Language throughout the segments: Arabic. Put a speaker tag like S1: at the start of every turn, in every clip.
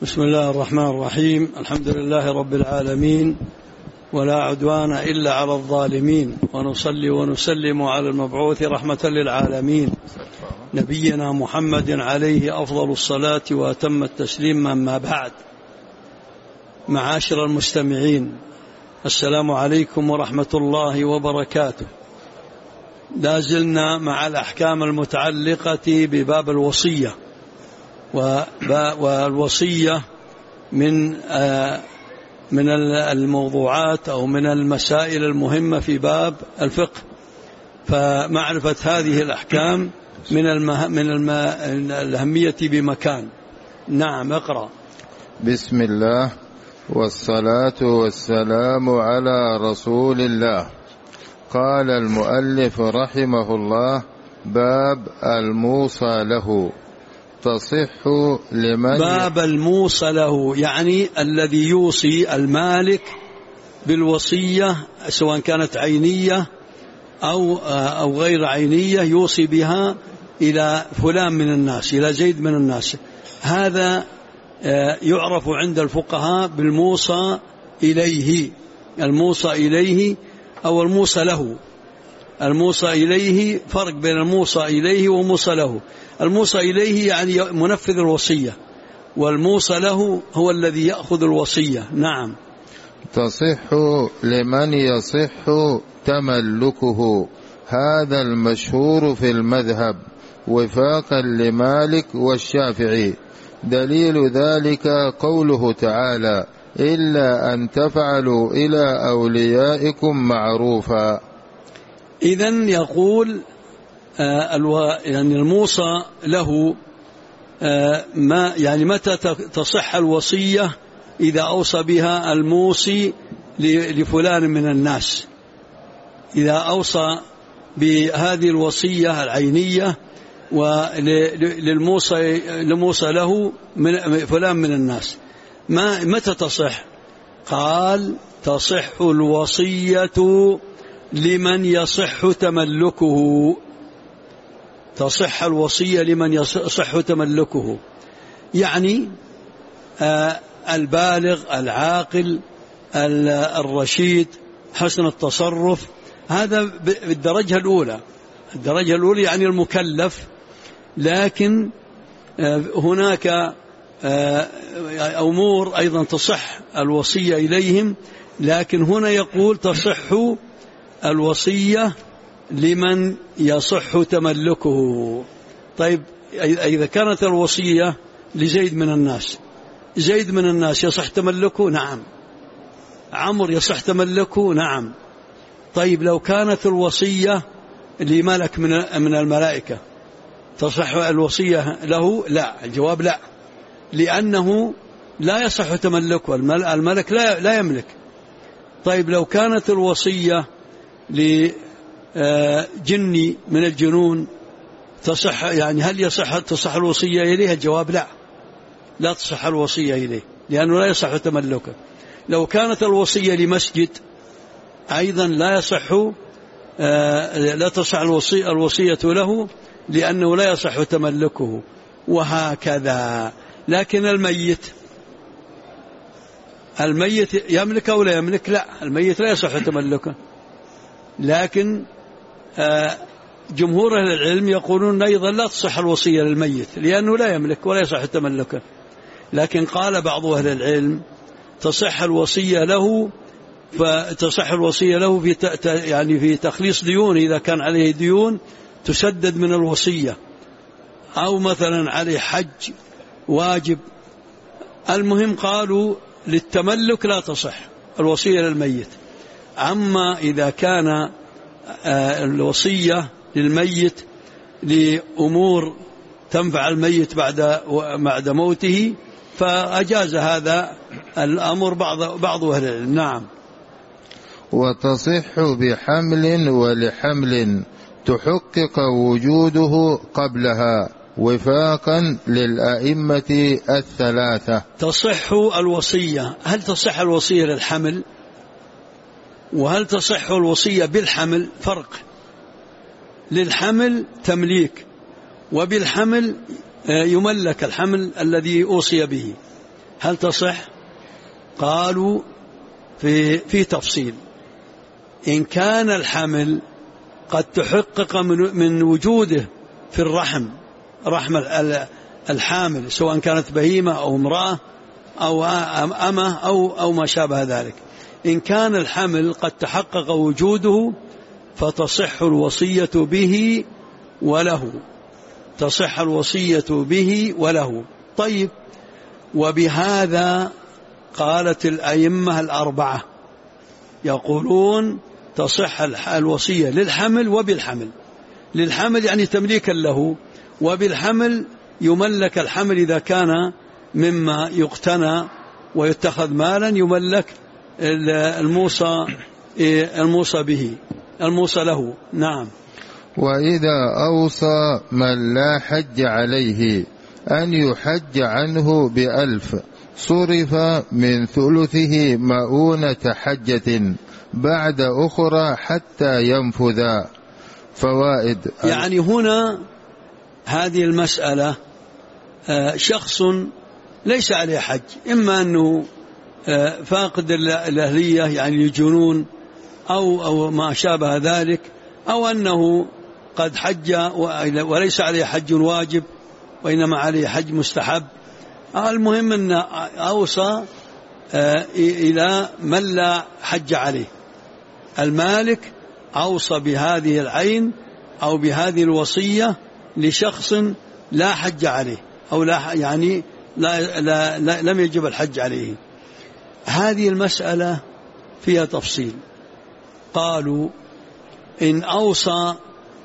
S1: بسم الله الرحمن الرحيم. الحمد لله رب العالمين، ولا عدوان إلا على الظالمين، ونصلي ونسلم على المبعوث رحمة للعالمين نبينا محمد عليه أفضل الصلاة وأتم التسليم. أما بعد، معاشر المستمعين، السلام عليكم ورحمة الله وبركاته. لا زلنا مع الأحكام المتعلقة بباب الوصية، والوصية من الموضوعات أو من المسائل المهمة في باب الفقه، فمعرفة هذه الأحكام من الأهمية بمكان. نعم، اقرأ.
S2: بسم الله والصلاة والسلام على رسول الله. قال المؤلف رحمه الله: باب الموصى له. تصح لمن
S1: باب الموصى له، يعني الذي يوصي المالك بالوصية، سواء كانت عينية أو غير عينية، يوصي بها إلى فلان من الناس، إلى زيد من الناس. هذا يعرف عند الفقهاء بالموصى إليه. الموصى إليه أو الموصى له. الموصى إليه فرق بين الموصى إليه وموصى له. الموصى إليه يعني منفذ الوصية، والموصى له هو الذي يأخذ الوصية. نعم.
S2: تصح لمن يصح تملكه، هذا المشهور في المذهب وفاقا لمالك والشافعي. دليل ذلك قوله تعالى: إلا أن تفعلوا إلى أوليائكم معروفا.
S1: إذن يقول يعني الموصى له يعني متى تصح الوصية؟ إذا أوصى بها الموصي لفلان من الناس، إذا أوصى بهذه الوصية العينية للموصى له من فلان من الناس، متى تصح؟ قال: تصح الوصية لمن يصح تملكه. تصح الوصية لمن يصح تملكه، يعني البالغ العاقل الرشيد حسن التصرف. هذا بالدرجة الأولى. الدرجة الأولى يعني المكلف. لكن هناك أمور أيضا تصح الوصية إليهم، لكن هنا يقول تصح الوصية لمن يصح تملكه. طيب، إذا كانت الوصية لزيد من الناس، زيد من الناس يصح تملكه؟ نعم. عمر يصح تملكه؟ نعم. طيب، لو كانت الوصية لملك من الملائكة، تصح الوصية له؟ لا. الجواب لا، لأنه لا يصح تملكه، الملك لا يملك. طيب، لو كانت الوصية لجني من الجنون، تصح؟ يعني هل تصح الوصية إليه؟ الجواب لا، لا تصح الوصية إليه، لأنه لا يصح تملكه. لو كانت الوصية لمسجد، أيضا لا تصح الوصية له، لأنه لا يصح تملكه، وهكذا. لكن الميت يملك أو لا يملك؟ لا، الميت لا يصح تملكه. لكن جمهور أهل العلم يقولون أيضا لا تصح الوصية للميت، لأنه لا يملك ولا يصح تملكه. لكن قال بعض أهل العلم تصح الوصية له، فتصح الوصية له يعني في تخليص ديون، إذا كان عليه ديون تسدد من الوصية، أو مثلا عليه حج واجب. المهم قالوا للتملك لا تصح الوصية للميت. أما إذا كان الوصية للميت لأمور تنفع الميت بعد موته، فأجاز هذا الأمر بعض أهل العلم. نعم.
S2: وتصح بحمل ولحمل تحقق وجوده قبلها وفاقا للأئمة الثلاثة.
S1: تصح الوصية. هل تصح الوصية للحمل؟ وهل تصح الوصية بالحمل؟ فرق. للحمل تمليك، وبالحمل يملك الحمل الذي أوصي به. هل تصح؟ قالوا في تفصيل. إن كان الحمل قد تحقق من وجوده في الرحم، رحم الحامل، سواء كانت بهيمة أو امرأة أو أمة أو ما شابه ذلك، إن كان الحمل قد تحقق وجوده فتصح الوصية به وله، تصح الوصية به وله. طيب، وبهذا قالت الأئمة الأربعة، يقولون تصح الوصية للحمل وبالحمل. للحمل يعني تمليكا له، وبالحمل يملك الحمل إذا كان مما يقتنى ويتخذ مالا يملك الموصى به، الموصى له. نعم.
S2: وإذا أوصى من لا حج عليه أن يحج عنه ب1000 صرف من ثلثه مؤونة حجة بعد أخرى حتى ينفذا. فوائد.
S1: يعني هنا هذه المسألة شخص ليس عليه حج، إما أنه فاقد الأهلية يعني الجنون أو ما شابه ذلك، أو أنه قد حج وليس عليه حج واجب وإنما عليه حج مستحب. المهم أن أوصى إلى من لا حج عليه. المالك أوصى بهذه العين أو بهذه الوصية لشخص لا حج عليه، أو لا يعني لم يجب الحج عليه. هذه المسألة فيها تفصيل. قالوا إن أوصى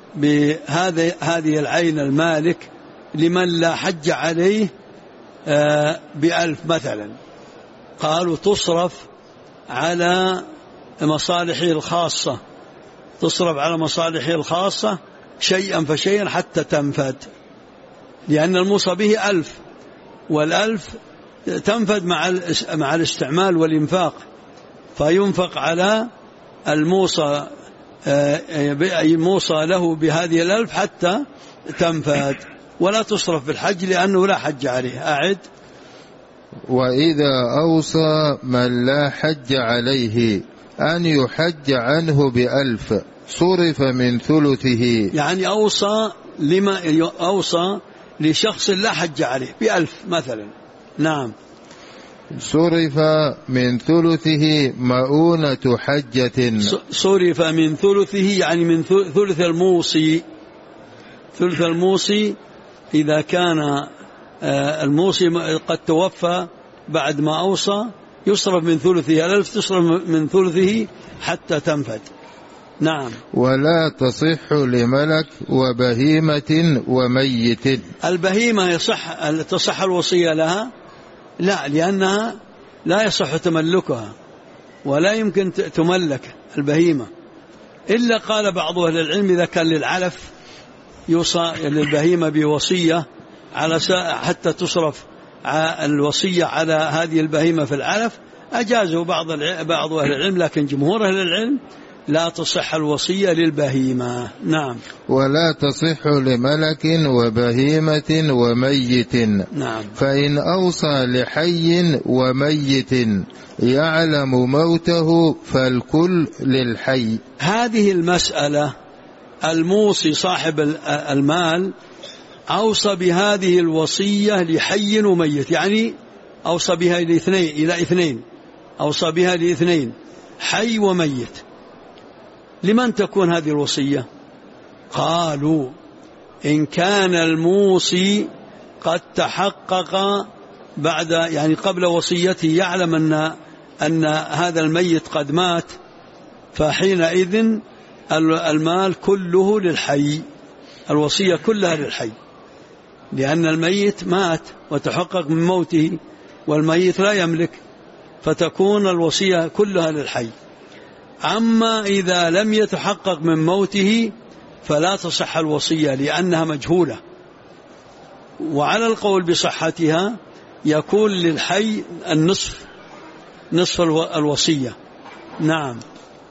S1: بهذه العين المالك لمن لا حج عليه ب1000 مثلا، قالوا تصرف على مصالحه الخاصة، تصرف على مصالحه الخاصة شيئا فشيئا حتى تنفد، لأن الموصى به 1000، وال1000 تنفد مع الاستعمال والإنفاق، فينفق على الموصى له بهذه 1000 حتى تنفد، ولا تصرف بالحج لأنه لا حج عليه. أعد.
S2: وإذا أوصى من لا حج عليه أن يحج عنه ب1000 صرف من ثلثه،
S1: يعني أوصى لشخص لا حج عليه ب1000 مثلا. نعم.
S2: صرف من ثلثه مؤونة حجة.
S1: صرف من ثلثه يعني من ثلث الموصي. ثلث الموصي إذا كان الموصي قد توفى بعد ما أوصى يصرف من ثلثه 1000، تصرف من ثلثه حتى تنفد. نعم.
S2: ولا تصح لملك وبهيمة وميت.
S1: البهيمة تصح الوصية لها؟ لا، لأنها لا يصح تملكها ولا يمكن تملك البهيمة، إلا قال بعض أهل العلم إذا كان للعلف يوصى للبهيمة بوصية حتى تصرف الوصية على هذه البهيمة في العلف، أجازه بعض أهل العلم، لكن جمهور أهل العلم لا تصح الوصية للبهيمة. نعم.
S2: ولا تصح لملك وبهيمة وميت.
S1: نعم.
S2: فإن أوصى لحي وميت يعلم موته فالكل للحي.
S1: هذه المسألة الموصي صاحب المال أوصى بهذه الوصية لحي وميت، يعني أوصى بها إلى اثنين، أوصى بها لاثنين، حي وميت. لمن تكون هذه الوصية؟ قالوا إن كان الموصي قد تحقق بعد يعني قبل وصيته يعلم أن هذا الميت قد مات، فحينئذ المال كله للحي، الوصية كلها للحي، لأن الميت مات وتحقق من موته، والميت لا يملك، فتكون الوصية كلها للحي. أما إذا لم يتحقق من موته فلا تصح الوصية لأنها مجهولة، وعلى القول بصحتها يكون للحي نصف الوصية. نعم.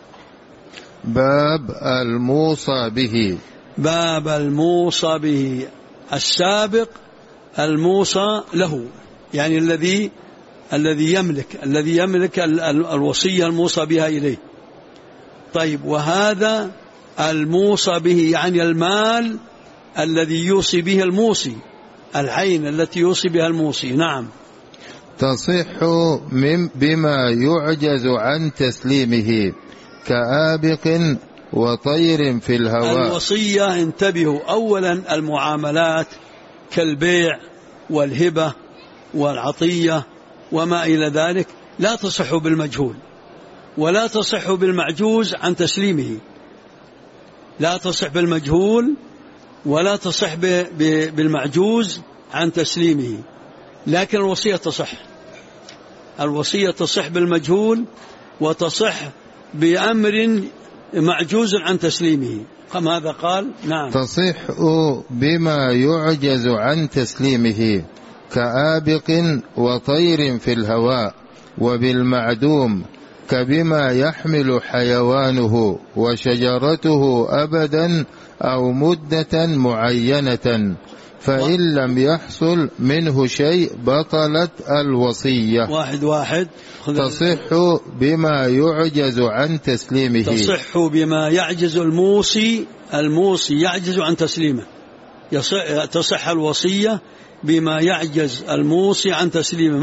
S2: باب الموصى به.
S1: باب الموصى به. السابق الموصى له، يعني الذي الذي يملك الوصية الموصى بها إليه. طيب، وهذا الموصى به يعني المال الذي يوصي به الموصي، العين التي يوصي بها الموصي. نعم.
S2: تصح بما يعجز عن تسليمه كآبق وطير في الهواء.
S1: الوصية، انتبهوا، أولا المعاملات كالبيع والهبة والعطية وما إلى ذلك لا تصح بالمجهول ولا تصح بالمعجوز عن تسليمه، لا تصح بالمجهول ولا تصح بالمعجوز عن تسليمه. لكن الوصية تصح، الوصية تصح بالمجهول وتصح بأمر معجوز عن تسليمه. ماذا قال؟ نعم.
S2: تصح بما يعجز عن تسليمه كآبق وطير في الهواء، وبالمعدوم كبما يحمل حيوانه وشجرته أبدا أو مدة معينة، فإن لم يحصل منه شيء بطلت الوصية.
S1: واحد.
S2: تصح بما يعجز عن تسليمه.
S1: تصح بما يعجز الموصي يعجز عن تسليمه. تصح الوصية بما يعجز الموصي عن تسليمه.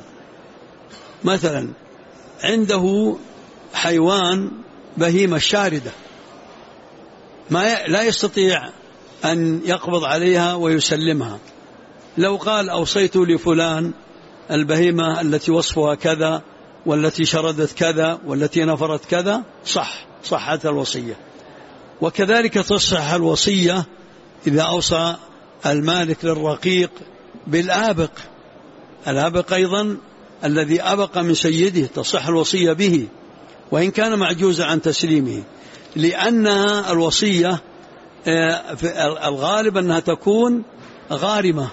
S1: مثلا عنده حيوان بهيمة شاردة لا يستطيع أن يقبض عليها ويسلمها. لو قال أوصيت لفلان البهيمة التي وصفها كذا والتي شردت كذا والتي نفرت كذا، صحت الوصية. وكذلك تصح الوصية إذا أوصى المالك للرقيق بالآبق. الآبق أيضا الذي أبق من سيده تصح الوصية به وإن كان معجوزا عن تسليمه، لأنها الوصية الغالب أنها تكون غارمة،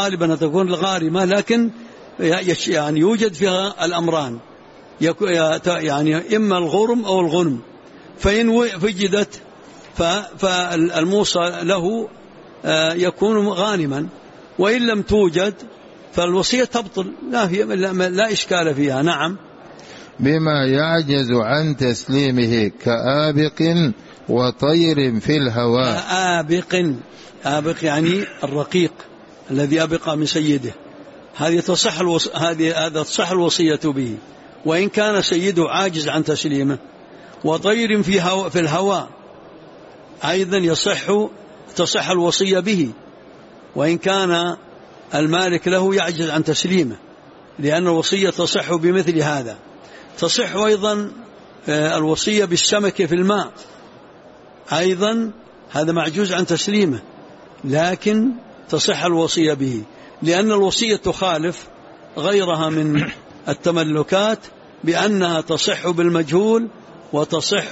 S1: لكن يعني يوجد فيها الأمران، يعني إما الغرم أو الغنم. فإن وجدت فالموصى له يكون غانما، وإن لم توجد فالوصية تبطل، لا إشكال فيها. نعم.
S2: بما يعجز عن تسليمه كآبق وطير في الهواء.
S1: آبق يعني الرقيق الذي أبق من سيده، هذا تصح الوصية به وإن كان سيده عاجز عن تسليمه. وطير في الهواء أيضا تصح الوصية به وإن كان المالك له يعجز عن تسليمه، لأن الوصية تصح بمثل هذا. تصح أيضا الوصية بالسمك في الماء، أيضا هذا معجوز عن تسليمه لكن تصح الوصية به، لأن الوصية تخالف غيرها من التملكات بأنها تصح بالمجهول وتصح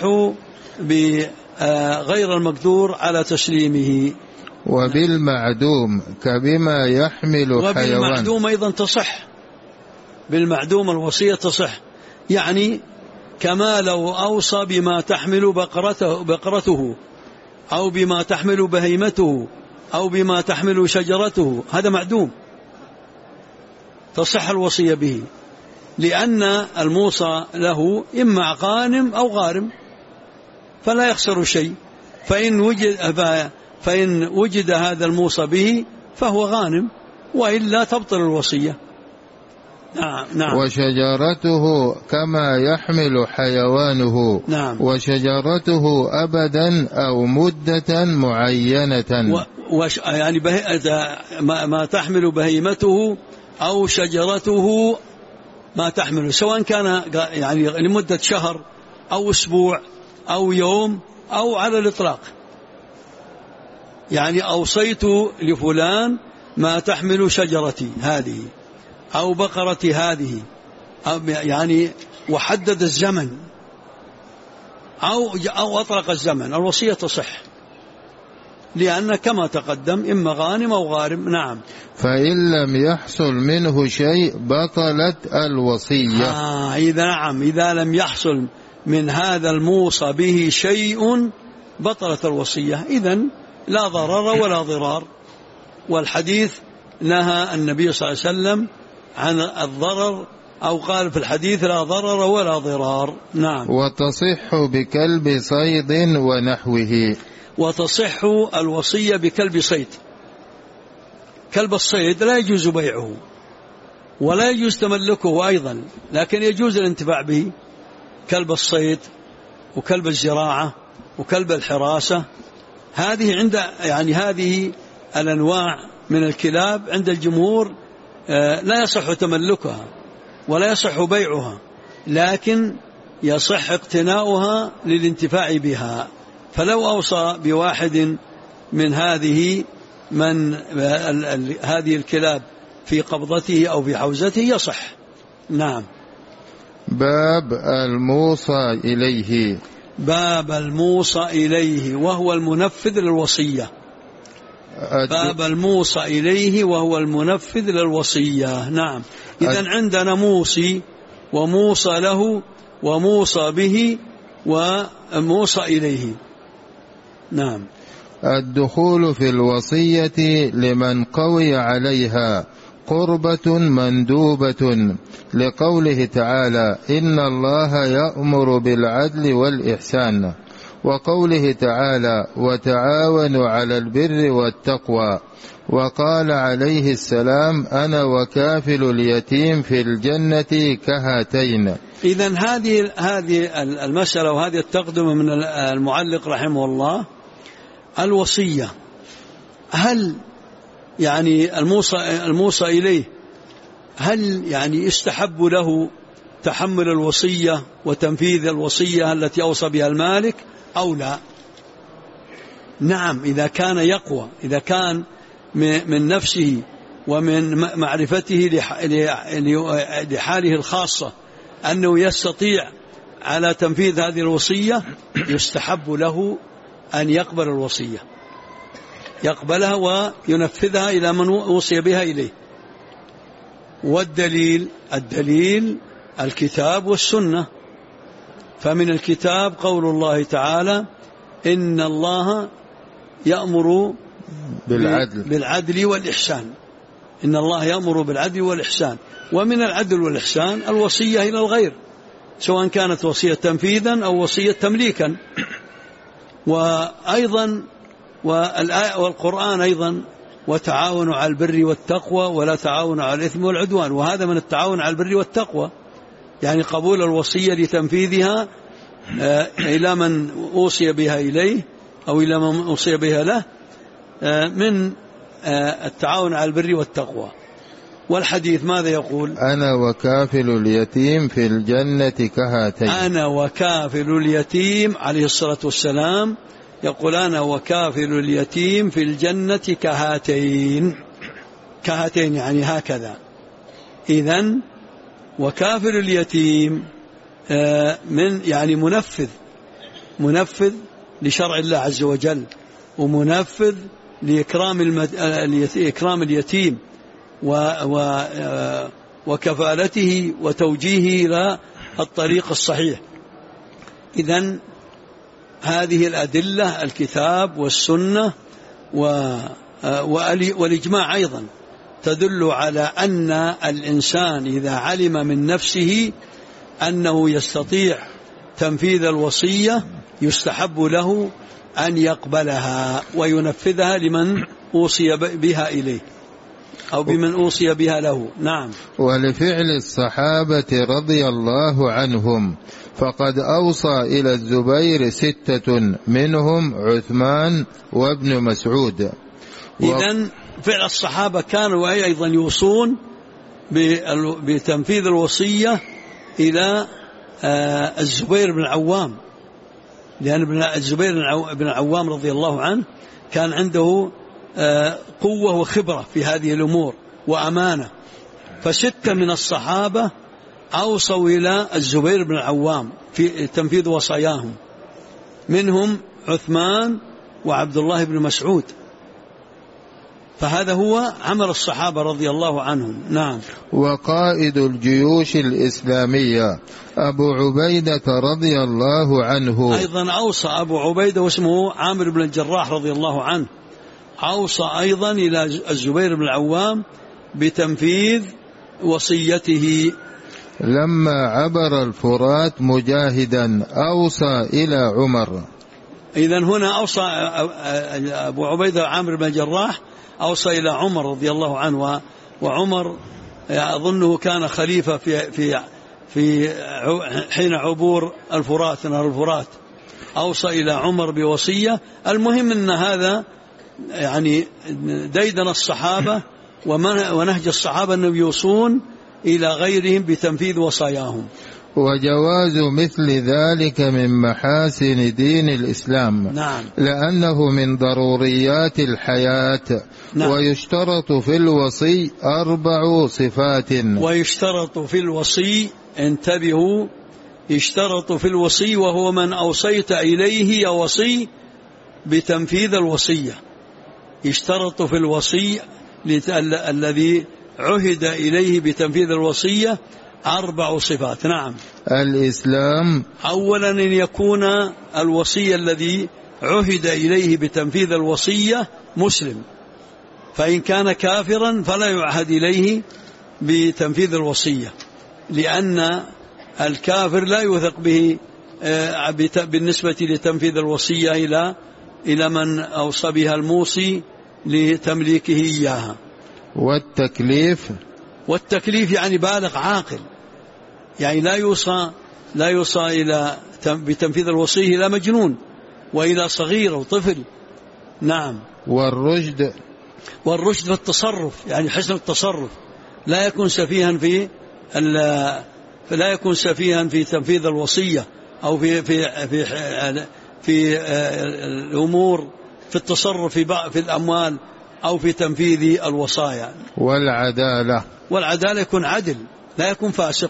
S1: بغير المقدور على تسليمه.
S2: وبالمعدوم كبما يحمل حيوان.
S1: وبالمعدوم أيضا تصح، بالمعدوم الوصية تصح، يعني كما لو أوصى بما تحمل بقرته أو بما تحمل بهيمته أو بما تحمل شجرته، هذا معدوم تصح الوصية به، لأن الموصى له إما غانم أو غارم فلا يخسر شيء. فإن وجد هذا الموصى به فهو غانم، وإلا تبطل الوصية. نعم.
S2: وشجرته كما يحمل حيوانه.
S1: نعم.
S2: وشجرته أبدا أو مدة معينة.
S1: يعني ما تحمل بهيمته أو شجرته ما تحمل، سواء كان يعني لمدة شهر أو أسبوع أو يوم أو على الإطلاق. يعني أوصيت لفلان ما تحمل شجرتي هذه أو بقرتي هذه، يعني وحدد الزمن أو أطلق الزمن، الوصية تصح، لأن كما تقدم إما غانم أو غارم. نعم.
S2: فإن لم يحصل منه شيء بطلت الوصية.
S1: إذا لم يحصل من هذا الموصى به شيء بطلت الوصية، إذن لا ضرر ولا ضرار. والحديث نهى النبي صلى الله عليه وسلم عن الضرر أو قال في الحديث لا ضرر ولا ضرار. نعم.
S2: وتصح بكلب صيد ونحوه.
S1: وتصح الوصية بكلب صيد. كلب الصيد لا يجوز بيعه ولا يجوز تملكه أيضا، لكن يجوز الانتفاع به. كلب الصيد وكلب الزراعة وكلب الحراسة، هذه عند هذه الأنواع من الكلاب عند الجمهور لا يصح تملكها ولا يصح بيعها، لكن يصح اقتناؤها للانتفاع بها. فلو أوصى بواحد من هذه الكلاب في قبضته أو في حوزته يصح. نعم.
S2: باب الموصى إليه.
S1: باب الموصى إليه وهو المنفذ للوصية. باب الموصى إليه وهو المنفذ للوصية. نعم. إذن عندنا موصي وموصى له وموصى به وموصى إليه. نعم.
S2: الدخول في الوصية لمن قوي عليها قربة مندوبة، لقوله تعالى إن الله يأمر بالعدل والإحسان، وقوله تعالى وتعاونوا على البر والتقوى، وقال عليه السلام أنا وكافل اليتيم في الجنة كهاتين.
S1: إذن هذه المسألة وهذه التقدمة من المعلق رحمه الله. الوصية، هل الموصى إليه هل يستحب له تحمل الوصية وتنفيذ الوصية التي أوصى بها المالك أو لا؟ نعم، إذا كان يقوى، إذا كان من نفسه ومن معرفته لحاله الخاصة أنه يستطيع على تنفيذ هذه الوصية، يستحب له أن يقبل الوصية، يقبلها وينفذها إلى من وصي بها إليه. والدليل الكتاب والسنة. فمن الكتاب قول الله تعالى إن الله يأمر بالعدل والإحسان. إن الله يأمر بالعدل والإحسان. ومن العدل والإحسان الوصية إلى الغير، سواء كانت وصية تنفيذا أو وصية تمليكا. وأيضا والآية والقرآن أيضا وتعاونوا على البر والتقوى ولا تعاونوا على الإثم والعدوان، وهذا من التعاون على البر والتقوى، قبول الوصية لتنفيذها إلى من أوصي بها إليه أو إلى من أوصي بها له، من التعاون على البر والتقوى. والحديث ماذا يقول؟
S2: أنا وكافل اليتيم في الجنة كهاتين.
S1: أنا وكافل اليتيم عليه الصلاة والسلام يقول أنا وكافل اليتيم في الجنة كهاتين. كهاتين هكذا. إذن وكافل اليتيم من منفذ لشرع الله عز وجل، ومنفذ لإكرام اليتيم وكفالته وتوجيهه إلى الطريق الصحيح. إذن هذه الأدلة الكتاب والسنة والإجماع أيضا تدل على أن الإنسان إذا علم من نفسه أنه يستطيع تنفيذ الوصية يستحب له أن يقبلها وينفذها لمن أوصي بها إليه أو بمن أوصي بها له. نعم.
S2: ولفعل الصحابة رضي الله عنهم، فقد أوصى إلى الزبير 6 منهم عثمان وابن مسعود.
S1: إذن فعل الصحابة كانوا أيضا يوصون بتنفيذ الوصية إلى الزبير بن العوام، لأن الزبير بن العوام رضي الله عنه كان عنده قوة وخبرة في هذه الأمور وأمانة، ف6 من الصحابة أوصوا إلى الزبير بن العوام في تنفيذ وصاياهم، منهم عثمان وعبد الله بن مسعود. فهذا هو عمل الصحابة رضي الله عنهم. نعم.
S2: وقائد الجيوش الإسلامية أبو عبيدة رضي الله عنه
S1: أيضا أوصى أبو عبيدة، واسمه عامر بن الجراح رضي الله عنه، أوصى أيضا إلى الزبير بن العوام بتنفيذ وصيته
S2: لما عبر الفرات مجاهدا أوصى إلى عمر.
S1: إذن هنا أوصى أبو عبيدة عامر بن الجراح أوصى إلى عمر رضي الله عنه، وعمر أظنه كان خليفة في حين عبور الفرات، نهر الفرات، أوصى إلى عمر بوصية. المهم أن هذا يعني ديدن الصحابة ونهج الصحابة أنهم يوصون إلى غيرهم بتنفيذ وصاياهم.
S2: وجواز مثل ذلك من محاسن دين الإسلام.
S1: نعم.
S2: لأنه من ضروريات الحياة. نعم. ويشترط في الوصي 4 صفات.
S1: ويشترط في الوصي، انتبهوا، يشترط في الوصي وهو من أوصيت إليه يا وصي بتنفيذ الوصية. يشترط في الوصي الذي عهد إليه بتنفيذ الوصية 4 صفات. نعم.
S2: الإسلام،
S1: أولا أن يكون الوصي الذي عهد إليه بتنفيذ الوصية مسلم، فإن كان كافرا فلا يعهد إليه بتنفيذ الوصية، لأن الكافر لا يوثق به بالنسبة لتنفيذ الوصية إلى من أوصى بها الموصي لتمليكه إياها. والتكليف يعني بالغ عاقل، يعني لا يوصى إلى بتنفيذ الوصية إلى مجنون وإلى صغير أو طفل. نعم.
S2: والرشد
S1: في التصرف، يعني حسن التصرف، لا يكون سفيها في تنفيذ الوصية أو في الأمور، في التصرف في الأموال أو في تنفيذ الوصايا. والعدالة يكون عدل، لا يكون فاسق.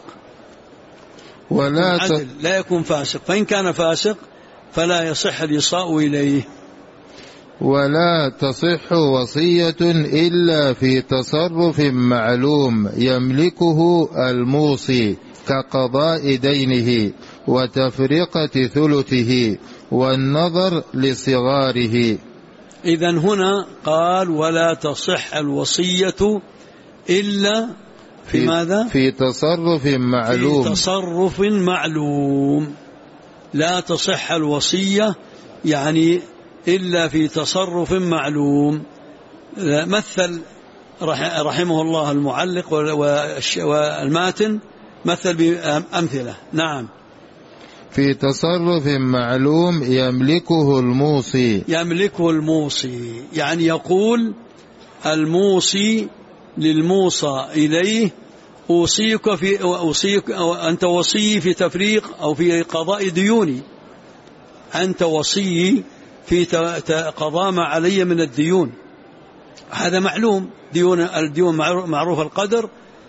S1: لا يكون فاسق، فإن كان فاسق فلا يصح الإيصاء إليه.
S2: ولا تصح وصية إلا في تصرف معلوم يملكه الموصي كقضاء دينه وتفرقة ثلثه والنظر لصغاره.
S1: إذن هنا قال ولا تصح الوصية إلا في ماذا؟
S2: في تصرف معلوم.
S1: في تصرف معلوم. لا تصح الوصية يعني إلا في تصرف معلوم. مثل رحمه الله المعلق والماتن مثل بأمثلة. نعم.
S2: في تصرف معلوم يملكه الموصي
S1: يعني يقول الموصي للموصى إليه أوصيك أنت وصي في تفريق أو في قضاء ديوني، أنت وصي في قضاء ما علي من الديون. هذا معلوم، الديون معروف القدر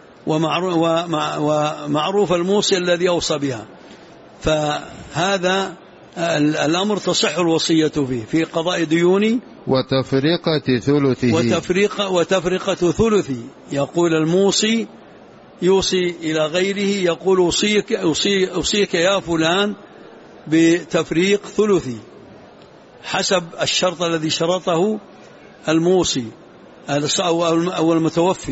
S1: ومعروف الموصي الذي أوصى بها، فهذا الأمر تصح الوصية فيه في قضاء ديوني وتفرقة ثلثي. يقول الموصي يوصي إلى غيره، يقول أوصيك يا فلان بتفريق ثلثي حسب الشرط الذي شرطه الموصي أو المتوفي.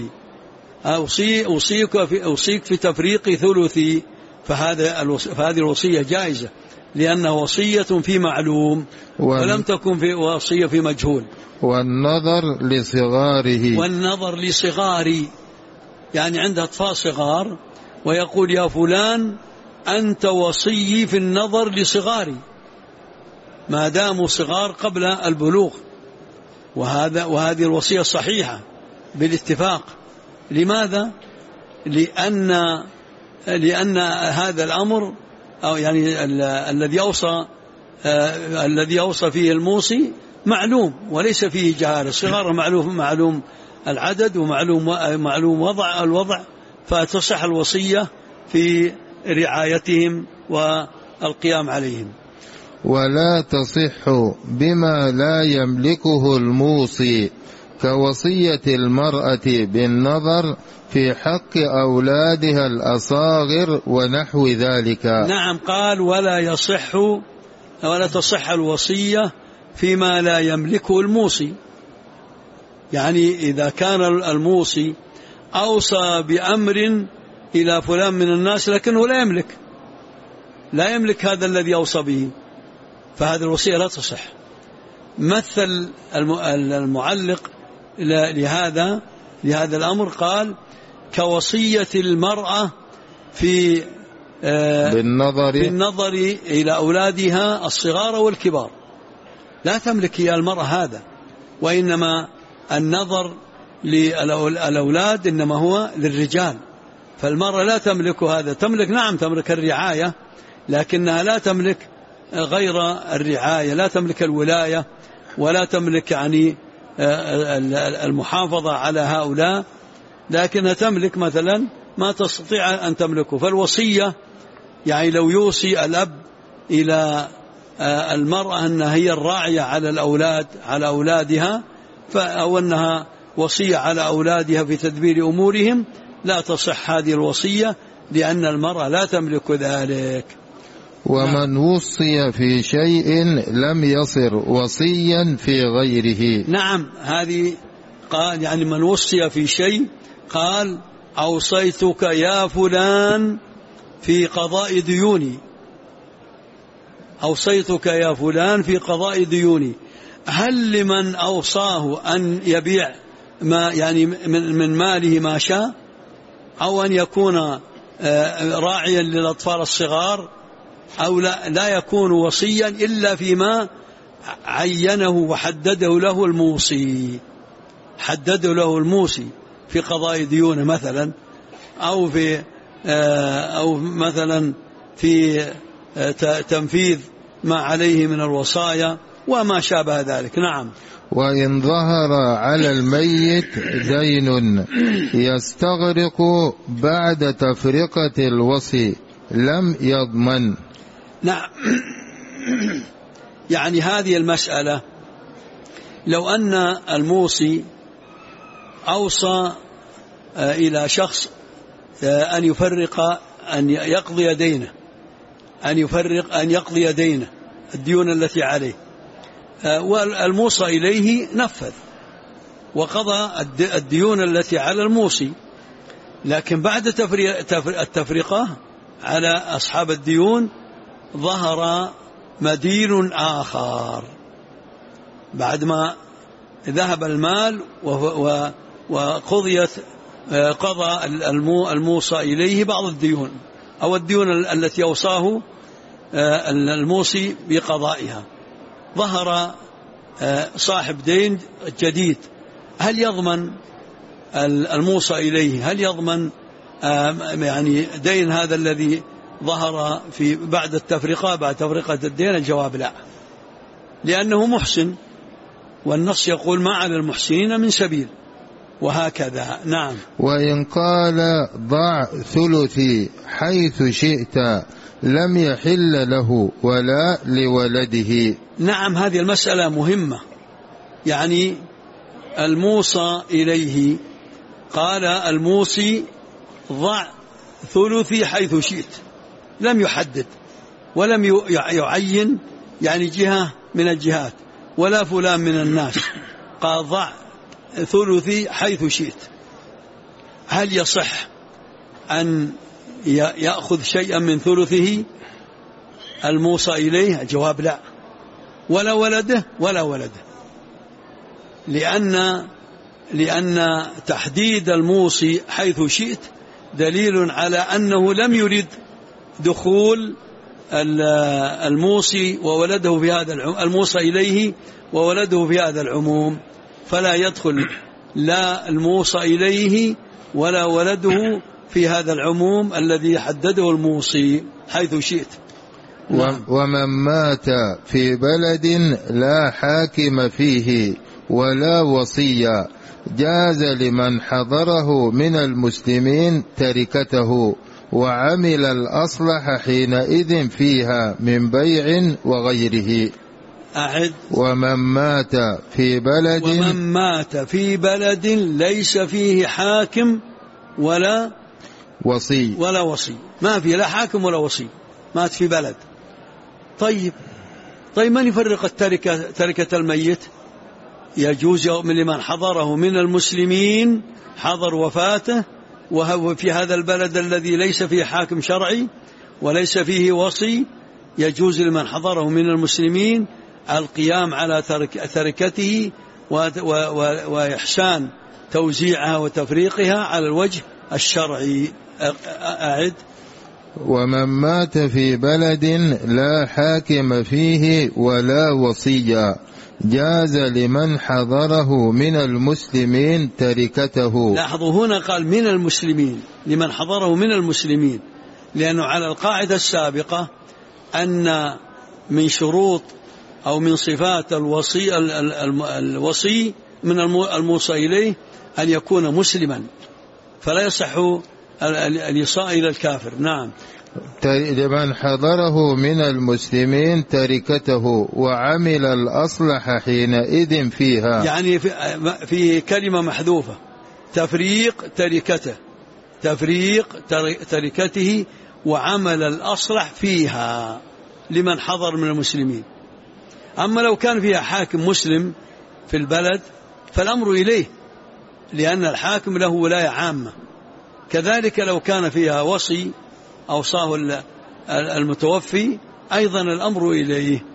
S1: أوصيك في تفريق ثلثي، فهذه الوصية جائزة لأنها وصية في معلوم ولم تكن في وصية في مجهول.
S2: والنظر
S1: لصغاري يعني عنده أطفال صغار ويقول يا فلان أنت وصي في النظر لصغاري ما داموا صغار قبل البلوغ، وهذه الوصية صحيحة بالاتفاق. لماذا؟ لأن هذا الأمر أو يعني الذي أوصى فيه الموصي معلوم وليس فيه جهالة. صغار معلوم العدد ومعلوم الوضع، فتصح الوصية في رعايتهم والقيام عليهم.
S2: ولا تصح بما لا يملكه الموصي كوصية المرأة بالنظر في حق أولادها الأصاغر ونحو ذلك.
S1: نعم. قال ولا تصح الوصية فيما لا يملكه الموصي، يعني إذا كان الموصي أوصى بأمر إلى فلان من الناس لكنه لا يملك هذا الذي أوصى به، فهذه الوصية لا تصح. مثل المعلق لهذا الأمر قال كوصية المرأة بالنظر إلى أولادها الصغار والكبار. لا تملك هي المرأة هذا، وإنما النظر للأولاد إنما هو للرجال، فالمرأة لا تملك هذا. تملك الرعاية، لكنها لا تملك غير الرعاية، لا تملك الولاية، ولا تملك يعني المحافظة على هؤلاء، لكنها تملك مثلا ما تستطيع أن تملكه. فالوصية يعني لو يوصي الأب إلى المرأة أنها هي الراعية على أولادها، أو أنها وصية على أولادها في تدبير أمورهم، لا تصح هذه الوصية، لأن المرأة لا تملك ذلك.
S2: ومن وصي في شيء لم يصر وصيا في غيره.
S1: نعم، هذه قال يعني من وصي في شيء، قال أوصيتك يا فلان في قضاء ديوني، أوصيتك يا فلان في قضاء ديوني. هل لمن أوصاه أن يبيع ما يعني من ماله ما شاء، أو أن يكون راعيا للأطفال الصغار، أو لا يكون وصيا إلا فيما عينه وحدده له الموصي، في قضاء ديونه مثلا، أو مثلا في تنفيذ ما عليه من الوصايا وما شابه ذلك. نعم.
S2: وإن ظهر على الميت دين يستغرق بعد تفرقة الوصي لم يضمن.
S1: نعم. يعني هذه المسألة لو أن الموصي أوصى إلى شخص أن يقضي دينه، أن يقضي دينه الديون التي عليه، والموصى إليه نفذ وقضى الديون التي على الموصي، لكن بعد التفرقة على أصحاب الديون ظهر مدين آخر، بعد ما ذهب المال قضى الموصى إليه بعض الديون، أو الديون التي أوصاه الموصي بقضائها، ظهر صاحب دين جديد. هل يضمن الموصى إليه، هل يضمن يعني دين هذا الذي ظهر بعد تفرقة الدين؟ الجواب لا، لأنه محسن، والنص يقول ما على المحسنين من سبيل، وهكذا. نعم.
S2: وإن قال ضع ثلثي حيث شئت لم يحل له ولا لولده.
S1: نعم، هذه المسألة مهمة. يعني الموصى إليه قال الموصي ضع ثلثي حيث شئت، لم يحدد ولم يعين يعني جهة من الجهات ولا فلان من الناس، قال ضع ثلثي حيث شئت. هل يصح أن يأخذ شيئا من ثلثه الموصى إليه؟ الجواب لا، ولا ولده، لأن تحديد الموصي حيث شئت دليل على أنه لم يرد دخول الموصي وولده في هذا الموصى إليه وولده في هذا العموم، فلا يدخل لا الموصى إليه ولا ولده في هذا العموم الذي حدده الموصي حيث شئت.
S2: ومن مات في بلد لا حاكم فيه ولا وصي جاز لمن حضره من المسلمين تركته وعمل الأصلح حينئذ فيها من بيع وغيره.
S1: أعد.
S2: ومن مات في بلد
S1: ليس فيه حاكم ولا
S2: وصي،
S1: ما فيه لا حاكم ولا وصي، مات في بلد. طيب من يفرق تركة الميت؟ يجوز لمن حضره من المسلمين، حضر وفاته، وهو في هذا البلد الذي ليس فيه حاكم شرعي وليس فيه وصي يجوز لمن حضره من المسلمين القيام على تركته وإحسان توزيعها وتفريقها على الوجه الشرعي. أعد.
S2: ومن مات في بلد لا حاكم فيه ولا وصي جاز لمن حضره من المسلمين تركته.
S1: لاحظوا هنا قال من المسلمين، لمن حضره من المسلمين، لأنه على القاعدة السابقة أن من شروط أو من صفات الوصي من الموصى إليه أن يكون مسلما، فلا يصح الإيصاء إلى الكافر. نعم.
S2: لمن حضره من المسلمين تركته وعمل الأصلح حينئذ فيها، يعني
S1: في كلمة محذوفة، تفريق تركته، تفريق تركته وعمل الأصلح فيها لمن حضر من المسلمين. أما لو كان فيها حاكم مسلم في البلد فالأمر إليه، لأن الحاكم له ولاية عامة. كذلك لو كان فيها وصي أوصاه المتوفي أيضا الأمر إليه.